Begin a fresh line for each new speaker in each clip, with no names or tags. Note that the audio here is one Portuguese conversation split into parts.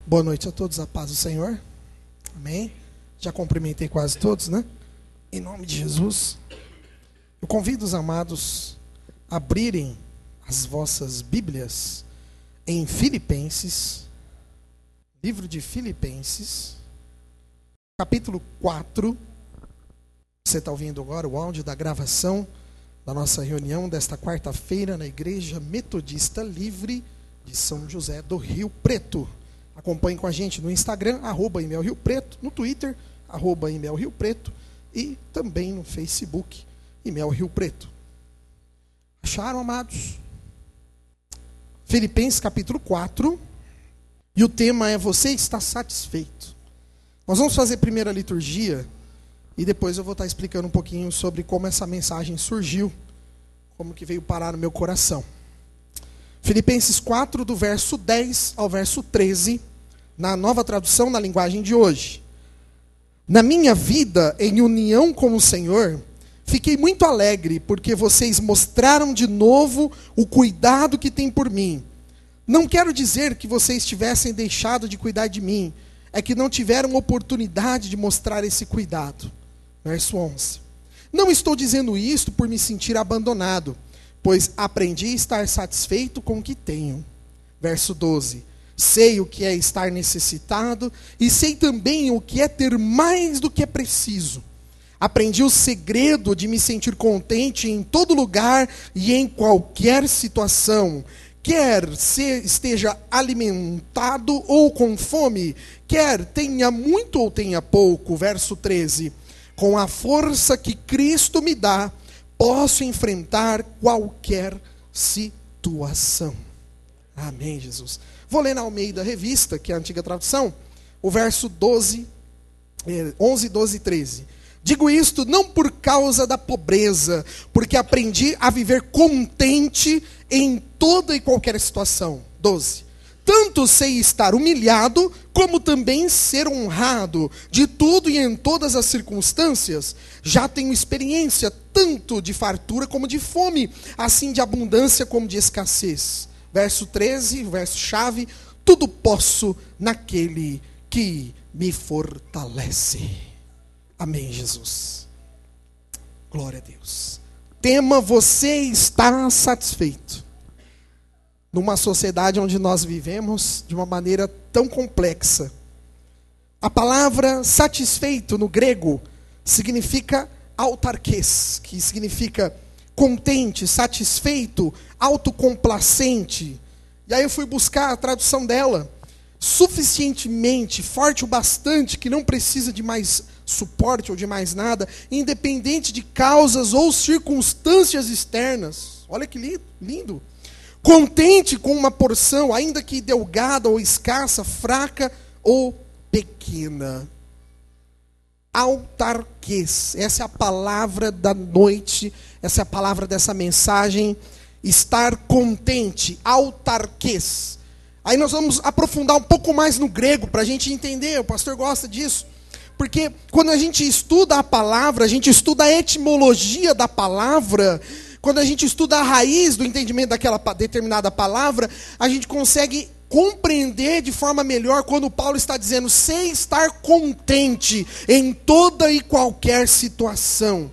Boa noite a todos, a paz do Senhor. Amém? Já cumprimentei quase todos, né? Em nome de Jesus. Eu convido os amados a abrirem as vossas Bíblias em Filipenses, livro de Filipenses, capítulo 4. Você está ouvindo agora o áudio da gravação da nossa reunião desta quarta-feira na Igreja Metodista Livre de São José do Rio Preto. Acompanhe com a gente no Instagram, @ImelRioPreto, no Twitter, @ImelRioPreto e também no Facebook, Imel Rio Preto. Acharam, amados? Filipenses capítulo 4, e o tema é: você está satisfeito? Nós vamos fazer primeiro a liturgia, e depois eu vou estar explicando um pouquinho sobre como essa mensagem surgiu, como que veio parar no meu coração. Filipenses 4, do verso 10 ao verso 13, na Nova Tradução, na linguagem de hoje. Na minha vida, em união com o Senhor, fiquei muito alegre, porque vocês mostraram de novo o cuidado que têm por mim. Não quero dizer que vocês tivessem deixado de cuidar de mim, é que não tiveram oportunidade de mostrar esse cuidado. Verso 11. Não estou dizendo isto por me sentir abandonado, pois aprendi a estar satisfeito com o que tenho. Verso 12. Sei o que é estar necessitado e sei também o que é ter mais do que é preciso. Aprendi o segredo de me sentir contente em todo lugar e em qualquer situação. Quer esteja alimentado ou com fome, quer tenha muito ou tenha pouco. Verso 13. Com a força que Cristo me dá, posso enfrentar qualquer situação. Amém, Jesus. Vou ler na Almeida Revista, que é a antiga tradução, o verso 11, 12 e 13. Digo isto não por causa da pobreza, porque aprendi a viver contente em toda e qualquer situação. 12. Tanto sei estar humilhado, como também ser honrado. De tudo e em todas as circunstâncias, já tenho experiência, tanto de fartura como de fome, assim de abundância como de escassez. Verso 13, verso-chave: tudo posso naquele que me fortalece. Amém, Jesus. Glória a Deus. Tema: você está satisfeito? Numa sociedade onde nós vivemos de uma maneira tão complexa. A palavra satisfeito no grego significa autarkes, que significa contente, satisfeito, autocomplacente. E aí eu fui buscar a tradução dela: suficientemente, forte o bastante, que não precisa de mais suporte ou de mais nada, independente de causas ou circunstâncias externas. Olha que lindo. Contente com uma porção, ainda que delgada ou escassa, fraca ou pequena. Autarquês. Essa é a palavra da noite, essa é a palavra dessa mensagem. Estar contente, autarquês. Aí nós vamos aprofundar um pouco mais no grego, para a gente entender, o pastor gosta disso. Porque quando a gente estuda a palavra, a gente estuda a etimologia da palavra. Quando a gente estuda a raiz do entendimento daquela determinada palavra, a gente consegue compreender de forma melhor quando Paulo está dizendo: sei estar contente em toda e qualquer situação.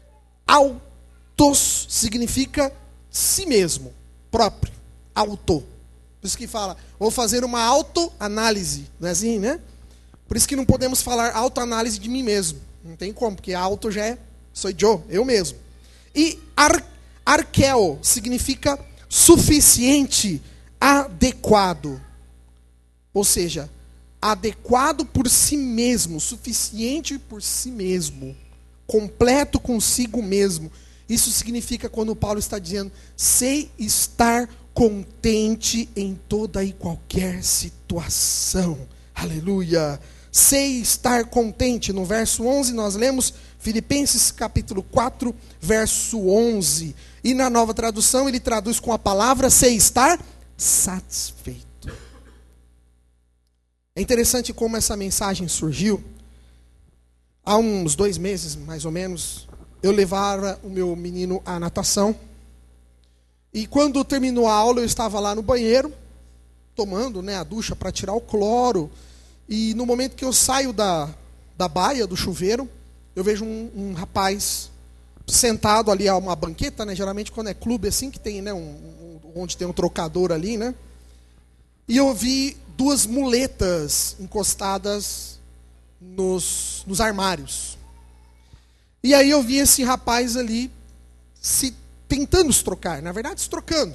Autos significa si mesmo, próprio, auto. Por isso que fala, vou fazer uma autoanálise, não é assim, né? Por isso que não podemos falar autoanálise de mim mesmo. Não tem como, porque auto já é, sou eu mesmo. E arqueo significa suficiente, adequado. Ou seja, adequado por si mesmo, suficiente por si mesmo, completo consigo mesmo. Isso significa quando Paulo está dizendo: sei estar contente em toda e qualquer situação. Aleluia. Sei estar contente. No verso 11 nós lemos Filipenses capítulo 4, verso 11. E na Nova Tradução ele traduz com a palavra: sei estar satisfeito. É interessante como essa mensagem surgiu. Há uns 2 meses, mais ou menos, eu levava o meu menino à natação. E quando terminou a aula, eu estava lá no banheiro, tomando, né, a ducha para tirar o cloro. E no momento que eu saio da baia, do chuveiro, eu vejo um rapaz sentado ali a uma banqueta, né? Geralmente quando é clube assim, que tem, né, onde tem um trocador ali, né? E eu vi duas muletas encostadas nos armários. E aí eu vi esse rapaz ali tentando se trocar, na verdade se trocando.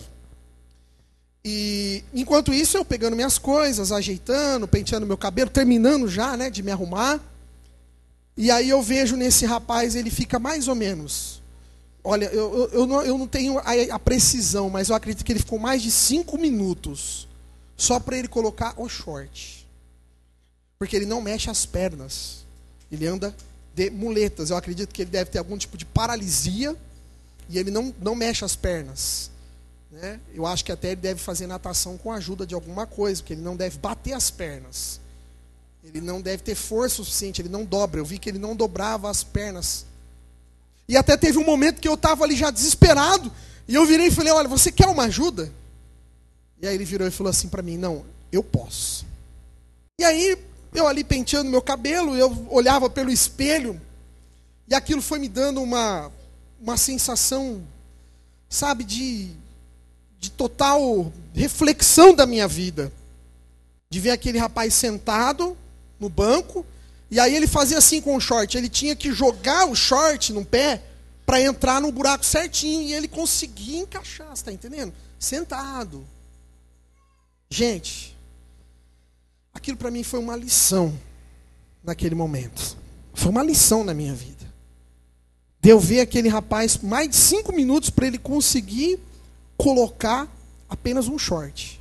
E enquanto isso eu pegando minhas coisas, ajeitando, penteando meu cabelo, terminando já, né, de me arrumar. E aí eu vejo nesse rapaz, ele fica mais ou menos, olha, eu não tenho a precisão, mas eu acredito que ele ficou mais de 5 minutos só para ele colocar o short. Porque ele não mexe as pernas. Ele anda de muletas. Eu acredito que ele deve ter algum tipo de paralisia e ele não mexe as pernas, né? Eu acho que até ele deve fazer natação com a ajuda de alguma coisa, porque ele não deve bater as pernas. Ele não deve ter força suficiente, ele não dobra. Eu vi que ele não dobrava as pernas. E até teve um momento que eu estava ali já desesperado, e eu virei e falei, olha, você quer uma ajuda? E aí ele virou e falou assim para mim, não, eu posso. E aí, eu ali penteando meu cabelo, eu olhava pelo espelho, e aquilo foi me dando uma sensação, sabe, de total reflexão da minha vida. De ver aquele rapaz sentado no banco, e aí ele fazia assim com o short, ele tinha que jogar o short no pé para entrar no buraco certinho, e ele conseguia encaixar, você está entendendo? Sentado. Gente, aquilo para mim foi uma lição naquele momento. Foi uma lição na minha vida. De eu ver aquele rapaz mais de 5 minutos para ele conseguir colocar apenas um short.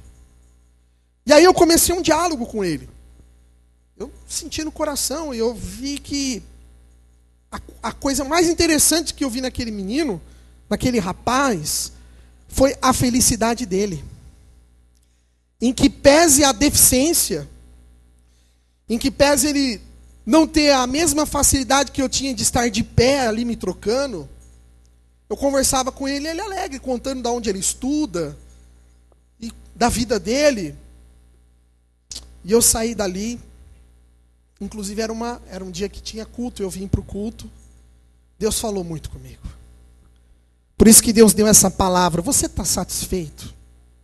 E aí eu comecei um diálogo com ele. Eu senti no coração e eu vi que a coisa mais interessante que eu vi naquele menino, naquele rapaz, foi a felicidade dele. Em que pese a deficiência, em que pese ele não ter a mesma facilidade que eu tinha de estar de pé ali me trocando, eu conversava com ele, ele alegre, contando de onde ele estuda, e da vida dele. E eu saí dali, inclusive era um dia que tinha culto, eu vim para o culto. Deus falou muito comigo. Por isso que Deus deu essa palavra, você está satisfeito?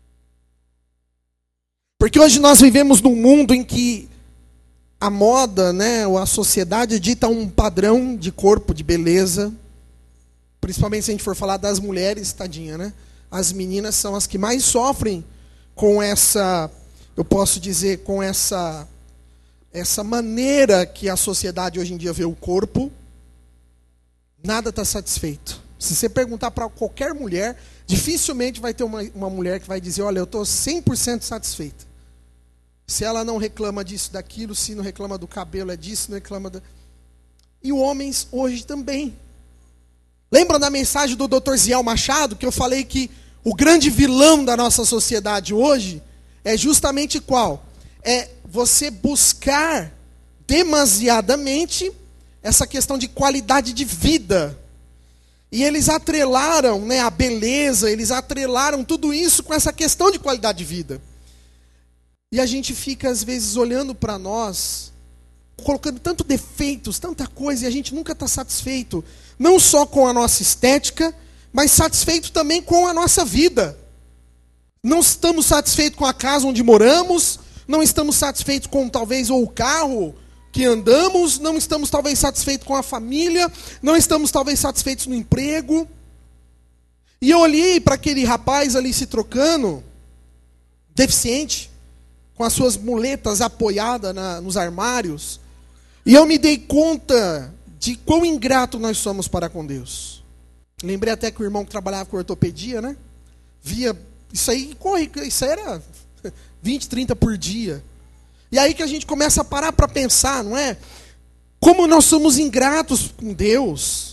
Porque hoje nós vivemos num mundo em que a moda, né, ou a sociedade dita um padrão de corpo, de beleza. Principalmente se a gente for falar das mulheres, tadinha, né? As meninas são as que mais sofrem com essa, eu posso dizer, com essa maneira que a sociedade hoje em dia vê o corpo. Nada está satisfeito. Se você perguntar para qualquer mulher, dificilmente vai ter uma mulher que vai dizer, olha, eu estou 100% satisfeita. Se ela não reclama disso, daquilo, se não reclama do cabelo, é disso, não reclama da... E homens hoje também. Lembra da mensagem do Dr. Ziel Machado, que eu falei que o grande vilão da nossa sociedade hoje é justamente qual? É você buscar demasiadamente essa questão de qualidade de vida. E eles atrelaram, né, a beleza, eles atrelaram tudo isso com essa questão de qualidade de vida. E a gente fica, às vezes, olhando para nós, colocando tanto defeitos, tanta coisa, e a gente nunca está satisfeito. Não só com a nossa estética, mas satisfeito também com a nossa vida. Não estamos satisfeitos com a casa onde moramos, não estamos satisfeitos com, talvez, ou o carro que andamos, não estamos, talvez, satisfeitos com a família, não estamos, talvez, satisfeitos no emprego. E eu olhei para aquele rapaz ali se trocando, deficiente, com as suas muletas apoiadas nos armários, e eu me dei conta de quão ingrato nós somos para com Deus. Lembrei até que o irmão que trabalhava com ortopedia, né? Via, isso aí era 20, 30 por dia. E aí que a gente começa a parar para pensar, não é? Como nós somos ingratos com Deus.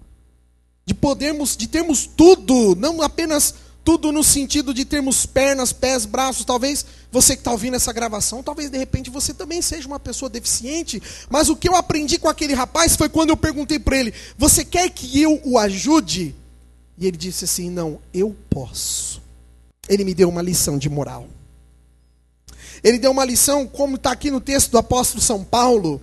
De termos tudo, não apenas tudo no sentido de termos pernas, pés, braços. Talvez você que está ouvindo essa gravação, talvez de repente você também seja uma pessoa deficiente. Mas o que eu aprendi com aquele rapaz foi quando eu perguntei para ele, você quer que eu o ajude? E ele disse assim, não, eu posso. Ele me deu uma lição de moral. Ele deu uma lição, como está aqui no texto do apóstolo São Paulo,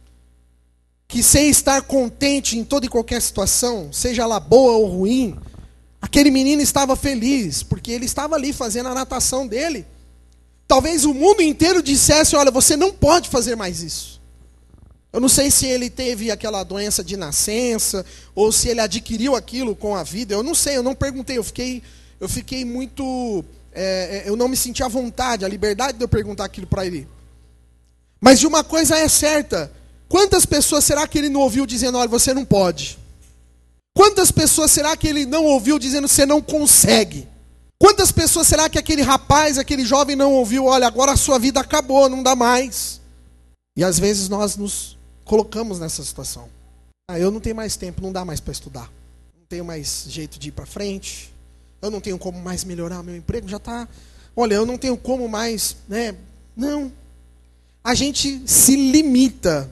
que sem estar contente em toda e qualquer situação, seja ela boa ou ruim, aquele menino estava feliz, porque ele estava ali fazendo a natação dele. Talvez o mundo inteiro dissesse, olha, você não pode fazer mais isso. Eu não sei se ele teve aquela doença de nascença, ou se ele adquiriu aquilo com a vida, eu não sei, eu não perguntei, eu fiquei muito... eu não me senti à vontade, a liberdade de eu perguntar aquilo para ele. Mas de uma coisa é certa, quantas pessoas será que ele não ouviu dizendo, olha, você não pode? Quantas pessoas será que ele não ouviu dizendo, você não consegue? Quantas pessoas será que aquele rapaz, aquele jovem não ouviu, olha, agora a sua vida acabou, não dá mais? E às vezes nós nos colocamos nessa situação. Eu não tenho mais tempo, não dá mais para estudar. Não tenho mais jeito de ir para frente. Eu não tenho como mais melhorar o meu emprego, já está... Olha, eu não tenho como mais... Não. A gente se limita.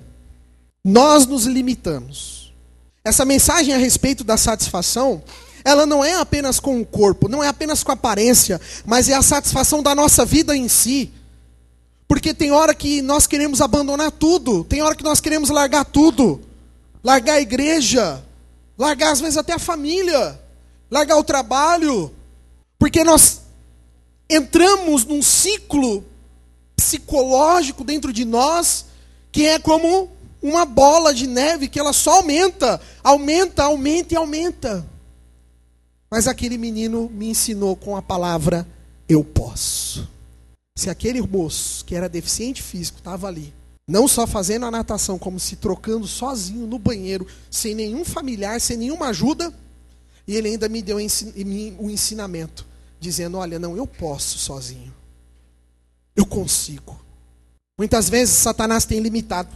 Nós nos limitamos. Essa mensagem a respeito da satisfação, ela não é apenas com o corpo, não é apenas com a aparência, mas é a satisfação da nossa vida em si. Porque tem hora que nós queremos abandonar tudo, tem hora que nós queremos largar tudo. Largar a igreja, largar às vezes até a família, largar o trabalho, porque nós entramos num ciclo psicológico dentro de nós, que é como uma bola de neve, que ela só aumenta, aumenta, aumenta e aumenta. Mas aquele menino me ensinou com a palavra, eu posso. Se aquele moço, que era deficiente físico, estava ali, não só fazendo a natação, como se trocando sozinho no banheiro, sem nenhum familiar, sem nenhuma ajuda, e ele ainda me deu o ensinamento, dizendo, olha, não, eu posso sozinho. Eu consigo. Muitas vezes Satanás tem limitado.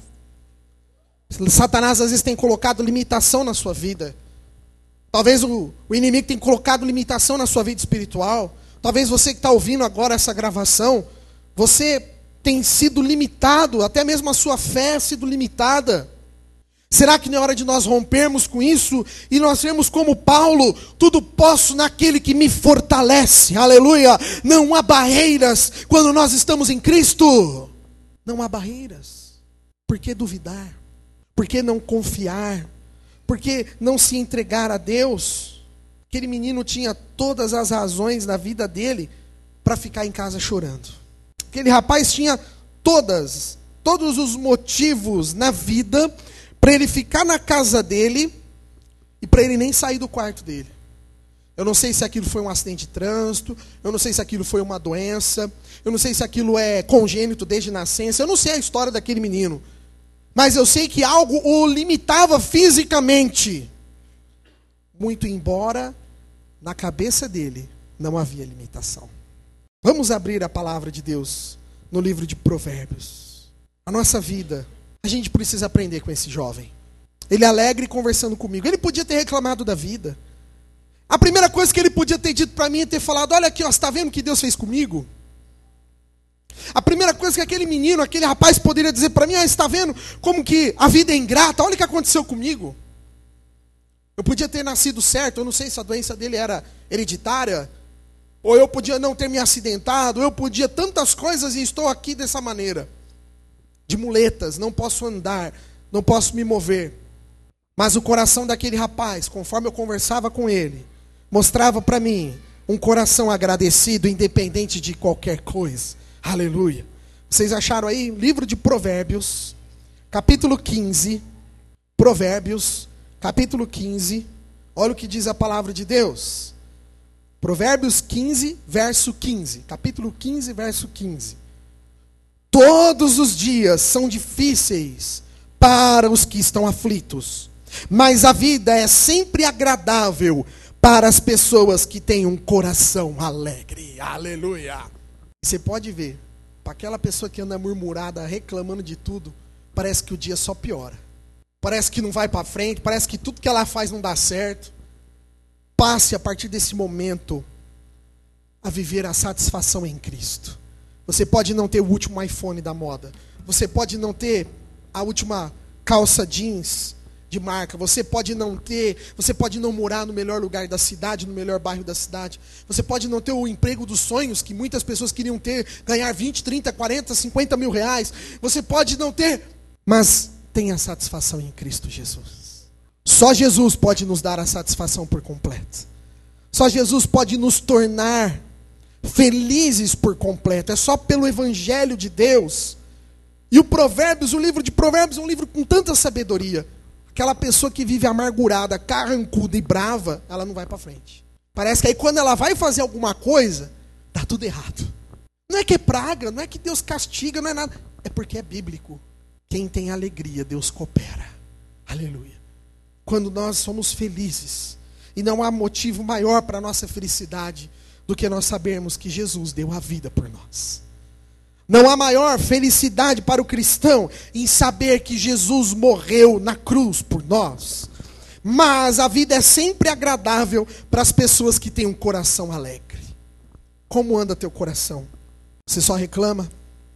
Satanás às vezes tem colocado limitação na sua vida. Talvez o inimigo tenha colocado limitação na sua vida espiritual. Talvez você que está ouvindo agora essa gravação, você tem sido limitado, até mesmo a sua fé é sido limitada. Será que não é hora de nós rompermos com isso e nós sermos como Paulo, tudo posso naquele que me fortalece, aleluia. Não há barreiras quando nós estamos em Cristo. Não há barreiras. Por que duvidar? Por que não confiar? Por que não se entregar a Deus? Aquele menino tinha todas as razões na vida dele para ficar em casa chorando. Aquele rapaz tinha todos os motivos na vida para ele ficar na casa dele e para ele nem sair do quarto dele. Eu não sei se aquilo foi um acidente de trânsito, eu não sei se aquilo foi uma doença, eu não sei se aquilo é congênito desde nascença, eu não sei a história daquele menino. Mas eu sei que algo o limitava fisicamente. Muito embora na cabeça dele não havia limitação. Vamos abrir a palavra de Deus no livro de Provérbios. A nossa vida, a gente precisa aprender com esse jovem. Ele é alegre conversando comigo. Ele podia ter reclamado da vida. A primeira coisa que ele podia ter dito para mim é ter falado, olha aqui, ó, você está vendo o que Deus fez comigo? A primeira coisa que aquele menino, aquele rapaz poderia dizer para mim, você está vendo como que a vida é ingrata? Olha o que aconteceu comigo. Eu podia ter nascido certo, eu não sei se a doença dele era hereditária, ou eu podia não ter me acidentado, eu podia tantas coisas e estou aqui dessa maneira. De muletas, não posso andar, não posso me mover. Mas o coração daquele rapaz, conforme eu conversava com ele, mostrava para mim um coração agradecido, independente de qualquer coisa. Aleluia. Vocês acharam aí? Livro de Provérbios, capítulo 15. Provérbios, capítulo 15. Olha o que diz a palavra de Deus. Provérbios 15, verso 15. Capítulo 15, verso 15. Todos os dias são difíceis para os que estão aflitos, mas a vida é sempre agradável para as pessoas que têm um coração alegre. Aleluia. Você pode ver, para aquela pessoa que anda murmurada, reclamando de tudo, parece que o dia só piora. Parece que não vai para frente, parece que tudo que ela faz não dá certo. Passe a partir desse momento a viver a satisfação em Cristo. Você pode não ter o último iPhone da moda. Você pode não ter a última calça jeans de marca. Você pode não morar no melhor lugar da cidade, no melhor bairro da cidade. Você pode não ter o emprego dos sonhos que muitas pessoas queriam ter, ganhar 20, 30, 40, 50 mil reais. Você pode não ter, mas tenha satisfação em Cristo Jesus. Só Jesus pode nos dar a satisfação por completo. Só Jesus pode nos tornar felizes por completo. É só pelo Evangelho de Deus. E o livro de Provérbios é um livro com tanta sabedoria. Aquela pessoa que vive amargurada, carrancuda e brava, ela não vai para frente. Parece que aí quando ela vai fazer alguma coisa, dá tudo errado. Não é que é praga, não é que Deus castiga, não é nada. É porque é bíblico. Quem tem alegria, Deus coopera. Aleluia. Quando nós somos felizes, e não há motivo maior para a nossa felicidade do que nós sabermos que Jesus deu a vida por nós. Não há maior felicidade para o cristão em saber que Jesus morreu na cruz por nós. Mas a vida é sempre agradável para as pessoas que têm um coração alegre. Como anda teu coração? Você só reclama?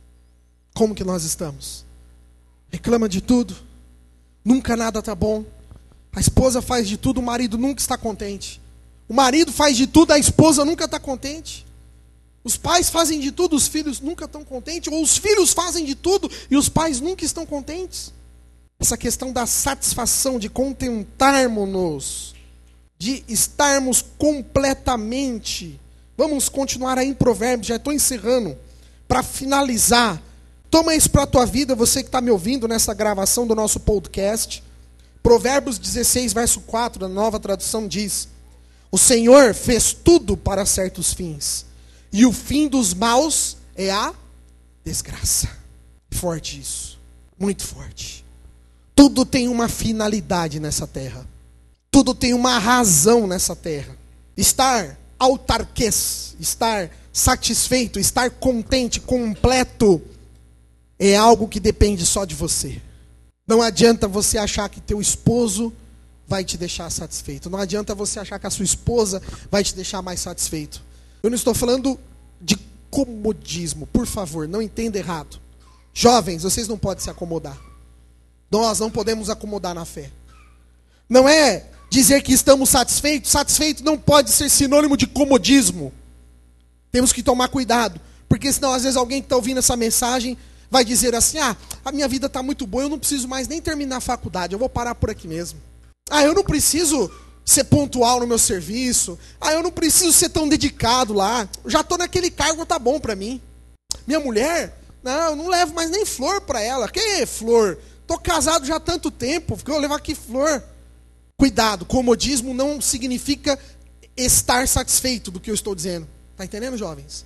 Como que nós estamos? Reclama de tudo? Nunca nada está bom? A esposa faz de tudo, o marido nunca está contente. O marido faz de tudo, a esposa nunca está contente. Os pais fazem de tudo, os filhos nunca estão contentes. Ou os filhos fazem de tudo e os pais nunca estão contentes. Essa questão da satisfação, de contentarmos-nos, de estarmos completamente. Vamos continuar aí em Provérbios, já estou encerrando. Para finalizar, toma isso para a tua vida, você que está me ouvindo nessa gravação do nosso podcast. Provérbios 16, verso 4, da Nova Tradução diz: o Senhor fez tudo para certos fins, e o fim dos maus é a desgraça. Forte isso, muito forte. Tudo tem uma finalidade nessa terra. Tudo tem uma razão nessa terra. Estar autarquês, estar satisfeito, estar contente, completo, é algo que depende só de você. Não adianta você achar que teu esposo vai te deixar satisfeito. Não adianta você achar que a sua esposa vai te deixar mais satisfeito. Eu não estou falando de comodismo, por favor, não entenda errado. Jovens, vocês não podem se acomodar. Nós não podemos acomodar na fé. Não é dizer que estamos satisfeitos. Satisfeito não pode ser sinônimo de comodismo. Temos que tomar cuidado, porque senão às vezes alguém que está ouvindo essa mensagem vai dizer assim: a minha vida está muito boa, eu não preciso mais nem terminar a faculdade, eu vou parar por aqui mesmo. Eu não preciso ser pontual no meu serviço. Eu não preciso ser tão dedicado lá. Já estou naquele cargo, tá bom para mim. Minha mulher, eu não levo mais nem flor para ela. Que é flor? Estou casado já há tanto tempo, porque eu levo aqui flor. Cuidado, comodismo não significa estar satisfeito do que eu estou dizendo. Está entendendo, jovens?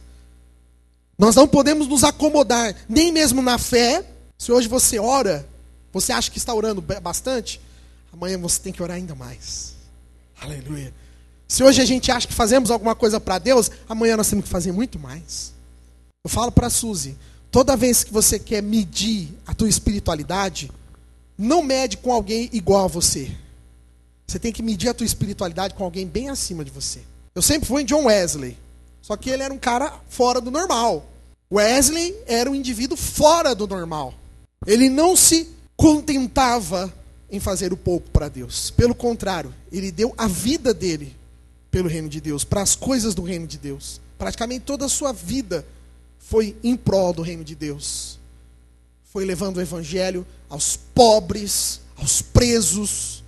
Nós não podemos nos acomodar, nem mesmo na fé. Se hoje você ora, você acha que está orando bastante, amanhã você tem que orar ainda mais. Aleluia. Se hoje a gente acha que fazemos alguma coisa para Deus, amanhã nós temos que fazer muito mais. Eu falo para a Suzy, toda vez que você quer medir a tua espiritualidade, não mede com alguém igual a você. Você tem que medir a tua espiritualidade com alguém bem acima de você. Eu sempre fui em John Wesley, só que ele era um cara fora do normal. Wesley era um indivíduo fora do normal. Ele não se contentava em fazer o pouco para Deus. Pelo contrário, ele deu a vida dele pelo reino de Deus, para as coisas do reino de Deus. Praticamente toda a sua vida foi em prol do reino de Deus. Foi levando o evangelho aos pobres, aos presos.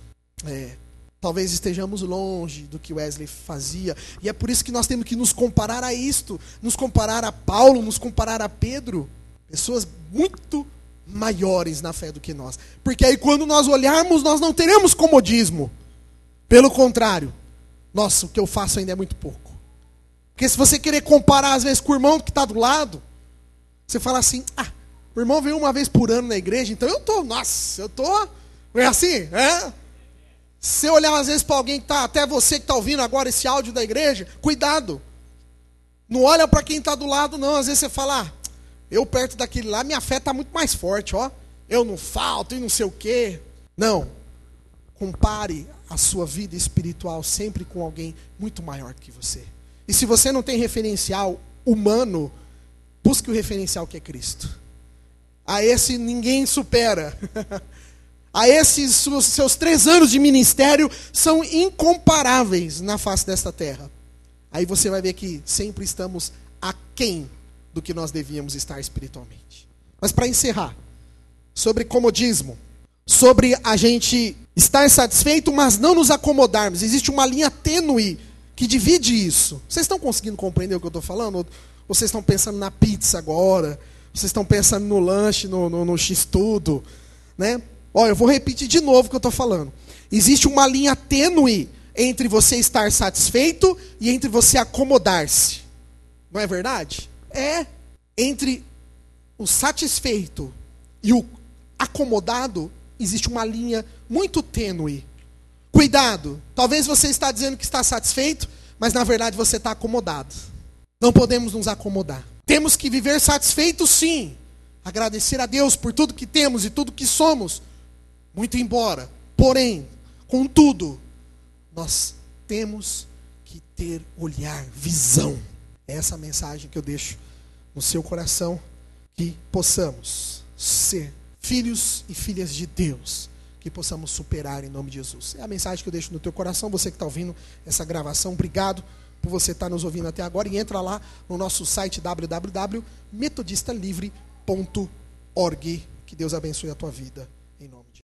Talvez estejamos longe do que Wesley fazia. E é por isso que nós temos que nos comparar a isto. Nos comparar a Paulo, nos comparar a Pedro. Pessoas muito maiores na fé do que nós. Porque aí quando nós olharmos, nós não teremos comodismo. Pelo contrário. Nossa, o que eu faço ainda é muito pouco. Porque se você querer comparar às vezes com o irmão que está do lado, você fala assim: o irmão vem uma vez por ano na igreja, então eu tô. Não é assim? Se você olhar às vezes para alguém que está, até você que está ouvindo agora esse áudio da igreja, cuidado. Não olha para quem está do lado, não. Às vezes você fala: eu perto daquele lá, minha fé está muito mais forte, ó. Eu não falto e não sei o quê. Não. Compare a sua vida espiritual sempre com alguém muito maior que você. E se você não tem referencial humano, busque o referencial que é Cristo. A esse ninguém supera. esses seus 3 anos de ministério são incomparáveis na face desta terra. Aí você vai ver que sempre estamos aquém do que nós devíamos estar espiritualmente. Mas para encerrar, sobre comodismo, sobre a gente estar satisfeito, mas não nos acomodarmos. Existe uma linha tênue que divide isso. Vocês estão conseguindo compreender o que eu estou falando? Ou vocês estão pensando na pizza agora? Vocês estão pensando no lanche, no X-tudo? Né? Olha, eu vou repetir de novo o que eu estou falando. Existe uma linha tênue entre você estar satisfeito e entre você acomodar-se. Não é verdade? É. Entre o satisfeito e o acomodado, existe uma linha muito tênue. Cuidado, talvez você está dizendo que está satisfeito, mas na verdade você está acomodado. Não podemos nos acomodar. Temos que viver satisfeitos, sim. Agradecer a Deus por tudo que temos e tudo que somos. Muito embora, porém, contudo, nós temos que ter olhar, visão. É essa a mensagem que eu deixo no seu coração, que possamos ser filhos e filhas de Deus, que possamos superar em nome de Jesus. É a mensagem que eu deixo no teu coração. Você que está ouvindo essa gravação, obrigado por você estar nos ouvindo até agora, e entra lá no nosso site www.metodistalivre.org. Que Deus abençoe a tua vida, em nome de Jesus.